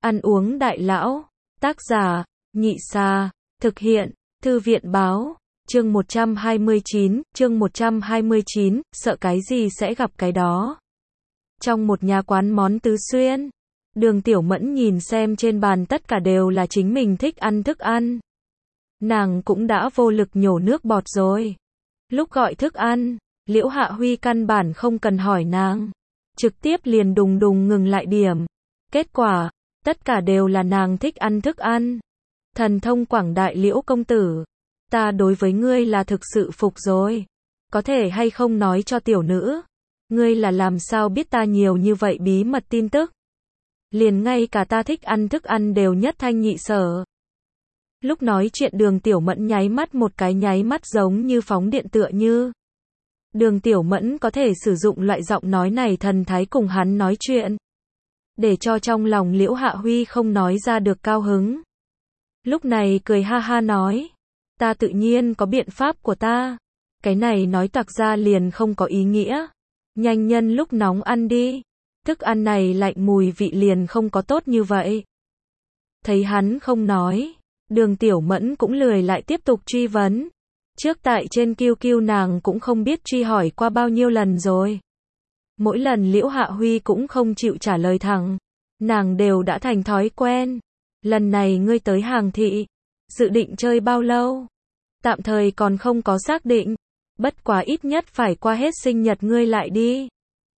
Ăn uống đại lão. Tác giả, Nhị Sa. Thực hiện, Thư viện báo. Chương 129, sợ cái gì sẽ gặp cái đó. Trong một nhà quán món tứ xuyên, Đường Tiểu Mẫn nhìn xem trên bàn tất cả đều là chính mình thích ăn thức ăn. Nàng cũng đã vô lực nhổ nước bọt rồi. Lúc gọi thức ăn, Liễu Hạ Huy căn bản không cần hỏi nàng, trực tiếp liền đùng đùng ngừng lại điểm. Kết quả, tất cả đều là nàng thích ăn thức ăn. Thần thông quảng đại Liễu công tử, ta đối với ngươi là thực sự phục rồi. Có thể hay không nói cho tiểu nữ, ngươi là làm sao biết ta nhiều như vậy bí mật tin tức? Liền ngay cả ta thích ăn thức ăn đều nhất thanh nhị sở. Lúc nói chuyện Đường Tiểu Mẫn nháy mắt một cái nháy mắt giống như phóng điện tựa như. Đường Tiểu Mẫn có thể sử dụng loại giọng nói này thần thái cùng hắn nói chuyện, để cho trong lòng Liễu Hạ Huy không nói ra được cao hứng. Lúc này cười ha ha nói, ta tự nhiên có biện pháp của ta. Cái này nói toạc ra liền không có ý nghĩa. Nhanh nhân lúc nóng ăn đi. Thức ăn này lạnh mùi vị liền không có tốt như vậy. Thấy hắn không nói, Đường Tiểu Mẫn cũng lười lại tiếp tục truy vấn. Trước tại trên QQ nàng cũng không biết truy hỏi qua bao nhiêu lần rồi. Mỗi lần Liễu Hạ Huy cũng không chịu trả lời thẳng, nàng đều đã thành thói quen. Lần này ngươi tới Hàng Thị, dự định chơi bao lâu? Tạm thời còn không có xác định, bất quá ít nhất phải qua hết sinh nhật ngươi lại đi.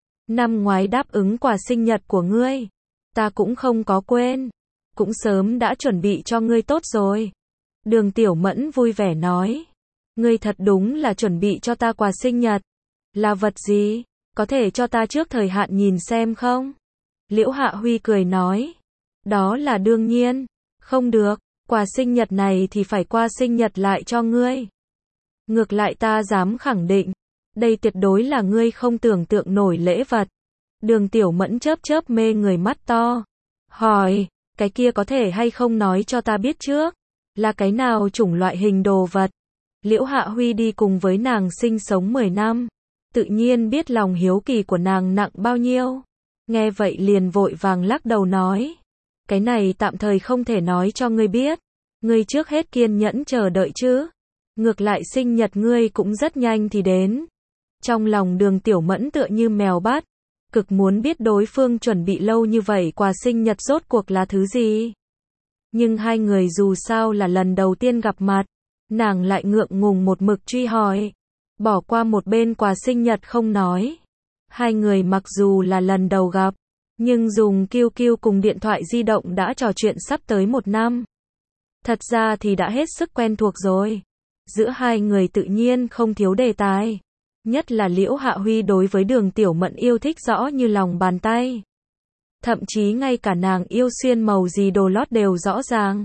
Năm ngoái đáp ứng quà sinh nhật của ngươi, ta cũng không có quên, cũng sớm đã chuẩn bị cho ngươi tốt rồi. Đường Tiểu Mẫn vui vẻ nói, ngươi thật đúng là chuẩn bị cho ta quà sinh nhật. Là vật gì? Có thể cho ta trước thời hạn nhìn xem không? Liễu Hạ Huy cười nói, đó là đương nhiên. Không được, quà sinh nhật này thì phải qua sinh nhật lại cho ngươi. Ngược lại ta dám khẳng định, đây tuyệt đối là ngươi không tưởng tượng nổi lễ vật. Đường Tiểu Mẫn chớp chớp mê người mắt to, hỏi, cái kia có thể hay không nói cho ta biết trước, là cái nào chủng loại hình đồ vật? Liễu Hạ Huy đi cùng với nàng sinh sống 10 năm, tự nhiên biết lòng hiếu kỳ của nàng nặng bao nhiêu. Nghe vậy liền vội vàng lắc đầu nói, cái này tạm thời không thể nói cho ngươi biết, ngươi trước hết kiên nhẫn chờ đợi chứ. Ngược lại sinh nhật ngươi cũng rất nhanh thì đến. Trong lòng Đường Tiểu Mẫn tựa như mèo bắt, cực muốn biết đối phương chuẩn bị lâu như vậy quà sinh nhật rốt cuộc là thứ gì. Nhưng hai người dù sao là lần đầu tiên gặp mặt, nàng lại ngượng ngùng một mực truy hỏi, bỏ qua một bên quà sinh nhật không nói. Hai người mặc dù là lần đầu gặp, nhưng dùng QQ cùng điện thoại di động đã trò chuyện sắp tới 1 năm. Thật ra thì đã hết sức quen thuộc rồi. Giữa hai người tự nhiên không thiếu đề tài. Nhất là Liễu Hạ Huy đối với Đường Tiểu Mẫn yêu thích rõ như lòng bàn tay. Thậm chí ngay cả nàng yêu xuyên màu gì đồ lót đều rõ ràng.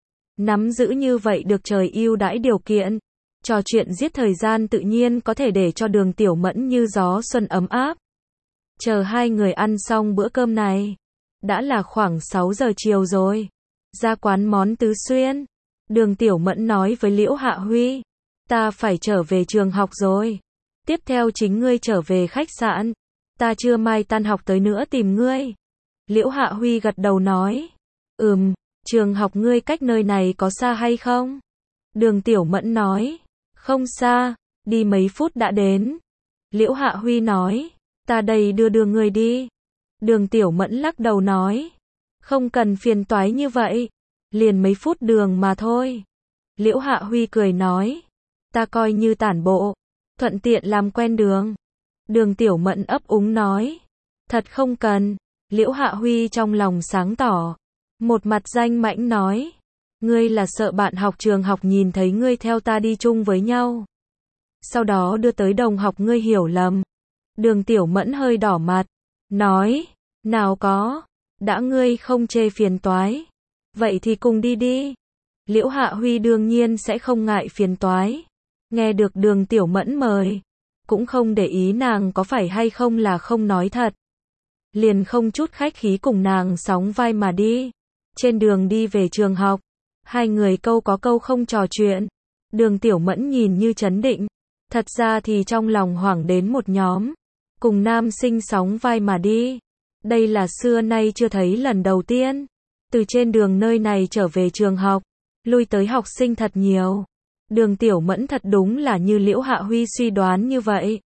Nắm giữ như vậy được trời ưu đãi điều kiện, trò chuyện giết thời gian tự nhiên có thể để cho Đường Tiểu Mẫn như gió xuân ấm áp. Chờ hai người ăn xong bữa cơm này, đã là khoảng 6 giờ chiều rồi. Ra quán món tứ xuyên, Đường Tiểu Mẫn nói với Liễu Hạ Huy, ta phải trở về trường học rồi. Tiếp theo chính ngươi trở về khách sạn, ta trưa mai tan học tới nữa tìm ngươi. Liễu Hạ Huy gật đầu nói, trường học ngươi cách nơi này có xa hay không? Đường Tiểu Mẫn nói, không xa, đi mấy phút đã đến. Liễu Hạ Huy nói, ta đây đưa ngươi đi. Đường Tiểu Mẫn lắc đầu nói, không cần phiền toái như vậy, liền mấy phút đường mà thôi. Liễu Hạ Huy cười nói, ta coi như tản bộ, thuận tiện làm quen đường. Đường Tiểu Mẫn ấp úng nói, thật không cần. Liễu Hạ Huy trong lòng sáng tỏ, một mặt danh mãnh nói, ngươi là sợ bạn học trường học nhìn thấy ngươi theo ta đi chung với nhau, sau đó đưa tới đồng học ngươi hiểu lầm. Đường Tiểu Mẫn hơi đỏ mặt, nói, nào có, đã ngươi không chê phiền toái, vậy thì cùng đi đi. Liễu Hạ Huy đương nhiên sẽ không ngại phiền toái. Nghe được Đường Tiểu Mẫn mời, cũng không để ý nàng có phải hay không là không nói thật. Liền không chút khách khí cùng nàng sóng vai mà đi. Trên đường đi về trường học, hai người câu có câu không trò chuyện. Đường Tiểu Mẫn nhìn như trấn định, thật ra thì trong lòng hoảng đến một nhóm. Cùng nam sinh sóng vai mà đi. Đây là xưa nay chưa thấy lần đầu tiên. Từ trên đường nơi này trở về trường học, lui tới học sinh thật nhiều. Đường Tiểu Mẫn thật đúng là như Liễu Hạ Huy suy đoán như vậy.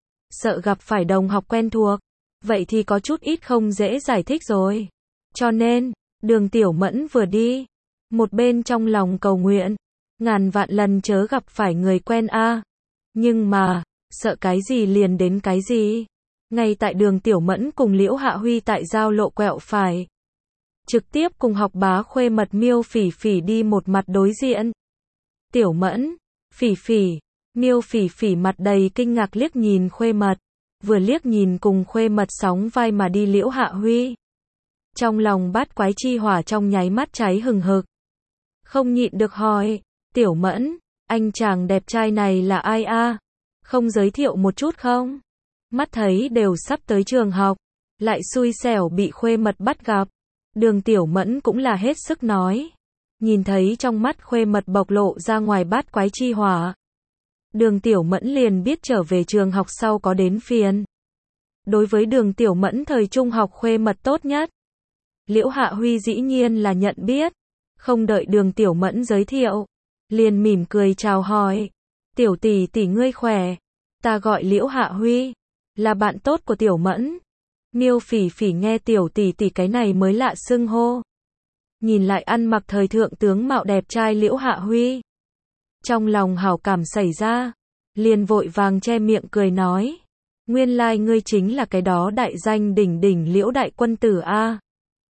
Sợ gặp phải đồng học quen thuộc, vậy thì có chút ít không dễ giải thích rồi. Cho nên, Đường Tiểu Mẫn vừa đi, một bên trong lòng cầu nguyện, ngàn vạn lần chớ gặp phải người quen a. Nhưng mà, sợ cái gì liền đến cái gì. Ngay tại Đường Tiểu Mẫn cùng Liễu Hạ Huy tại giao lộ quẹo phải, trực tiếp cùng học bá khuê mật Miêu Phỉ Phỉ đi một mặt đối diện. Tiểu Mẫn, Phỉ Phỉ, Miêu Phỉ Phỉ mặt đầy kinh ngạc liếc nhìn khuê mật, vừa liếc nhìn cùng khuê mật sóng vai mà đi Liễu Hạ Huy. Trong lòng bát quái chi hỏa trong nháy mắt cháy hừng hực. Không nhịn được hỏi, Tiểu Mẫn, anh chàng đẹp trai này là ai a? Không giới thiệu một chút không? Mắt thấy đều sắp tới trường học, lại xui xẻo bị khuê mật bắt gặp. Đường Tiểu Mẫn cũng là hết sức nói. Nhìn thấy trong mắt khuê mật bộc lộ ra ngoài bát quái chi hỏa, Đường Tiểu Mẫn liền biết trở về trường học sau có đến phiền. Đối với Đường Tiểu Mẫn thời trung học khuê mật tốt nhất, Liễu Hạ Huy dĩ nhiên là nhận biết. Không đợi Đường Tiểu Mẫn giới thiệu, liền mỉm cười chào hỏi. Tiểu tỷ tỷ ngươi khỏe, ta gọi Liễu Hạ Huy, là bạn tốt của Tiểu Mẫn. Miêu Phỉ Phỉ nghe tiểu tỷ tỷ cái này mới lạ xưng hô. Nhìn lại ăn mặc thời thượng tướng mạo đẹp trai Liễu Hạ Huy, trong lòng hảo cảm xảy ra, liền vội vàng che miệng cười nói. Nguyên lai ngươi chính là cái đó đại danh đỉnh đỉnh Liễu đại quân tử a.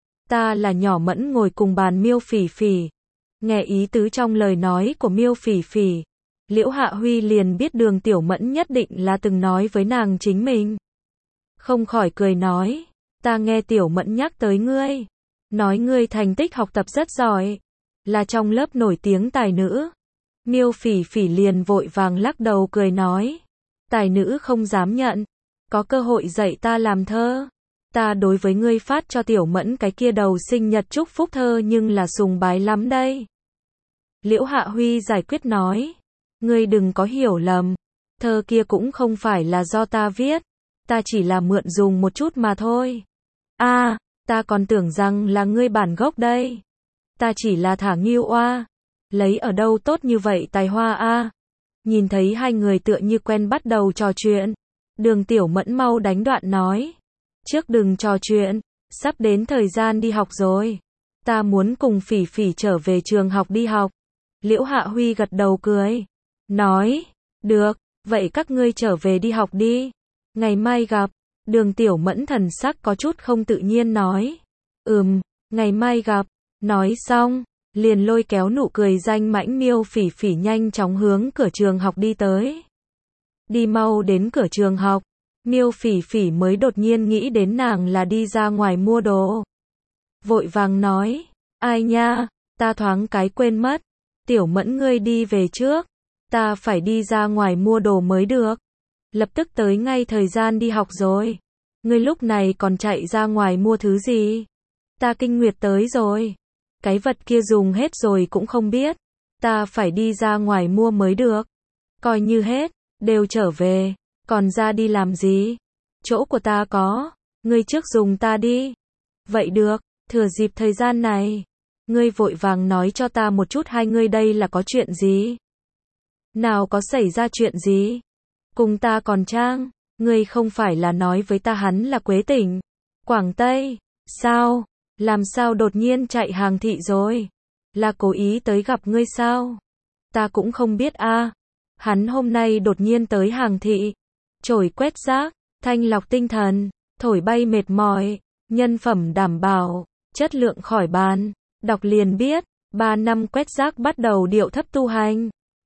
Ta là nhỏ Mẫn ngồi cùng bàn Miêu Phỉ Phỉ. Nghe ý tứ trong lời nói của Miêu Phỉ Phỉ, Liễu Hạ Huy liền biết Đường Tiểu Mẫn nhất định là từng nói với nàng chính mình. Không khỏi cười nói, ta nghe Tiểu Mẫn nhắc tới ngươi, nói ngươi thành tích học tập rất giỏi, là trong lớp nổi tiếng tài nữ. Miêu Phỉ Phỉ liền vội vàng lắc đầu cười nói, tài nữ không dám nhận, có cơ hội dạy ta làm thơ. Ta đối với ngươi phát cho Tiểu Mẫn cái kia đầu sinh nhật chúc phúc thơ nhưng là sùng bái lắm đây. Liễu Hạ Huy giải quyết nói, ngươi đừng có hiểu lầm, thơ kia cũng không phải là do ta viết, ta chỉ là mượn dùng một chút mà thôi. A, ta còn tưởng rằng là ngươi bản gốc đây. Ta chỉ là thả nghiêu oa, lấy ở đâu tốt như vậy tài hoa a. Nhìn thấy hai người tựa như quen bắt đầu trò chuyện, Đường Tiểu Mẫn mau đánh đoạn nói, trước đừng trò chuyện, sắp đến thời gian đi học rồi. Ta muốn cùng Phỉ Phỉ trở về trường học đi học. Liễu Hạ Huy gật đầu cười, nói, được, vậy các ngươi trở về đi học đi. Ngày mai gặp. Đường Tiểu Mẫn thần sắc có chút không tự nhiên nói, ngày mai gặp. Nói xong, liền lôi kéo nụ cười danh mãnh Miêu Phỉ Phỉ nhanh chóng hướng cửa trường học đi tới. Đi mau đến cửa trường học, Miêu Phỉ Phỉ mới đột nhiên nghĩ đến nàng là đi ra ngoài mua đồ. Vội vàng nói, ai nha, ta thoáng cái quên mất. Tiểu Mẫn ngươi đi về trước, ta phải đi ra ngoài mua đồ mới được. Lập tức tới ngay thời gian đi học rồi. Ngươi lúc này còn chạy ra ngoài mua thứ gì? Ta kinh nguyệt tới rồi. Cái vật kia dùng hết rồi cũng không biết. Ta phải đi ra ngoài mua mới được. Coi như hết, đều trở về. Còn ra đi làm gì? Chỗ của ta có. Ngươi trước dùng ta đi. Vậy được, thừa dịp thời gian này. Ngươi vội vàng nói cho ta một chút hai ngươi đây là có chuyện gì? Nào có xảy ra chuyện gì? Cùng ta còn trang, ngươi không phải là nói với ta hắn là Quế Tỉnh, Quảng Tây, sao? Làm sao đột nhiên chạy hàng thị rồi? Là cố ý tới gặp ngươi sao? Ta cũng không biết a. Hắn hôm nay đột nhiên tới hàng thị, chổi quét rác, thanh lọc tinh thần, thổi bay mệt mỏi, nhân phẩm đảm bảo, chất lượng khỏi bàn, đọc liền biết, 3 năm quét rác bắt đầu điệu thấp tu hành.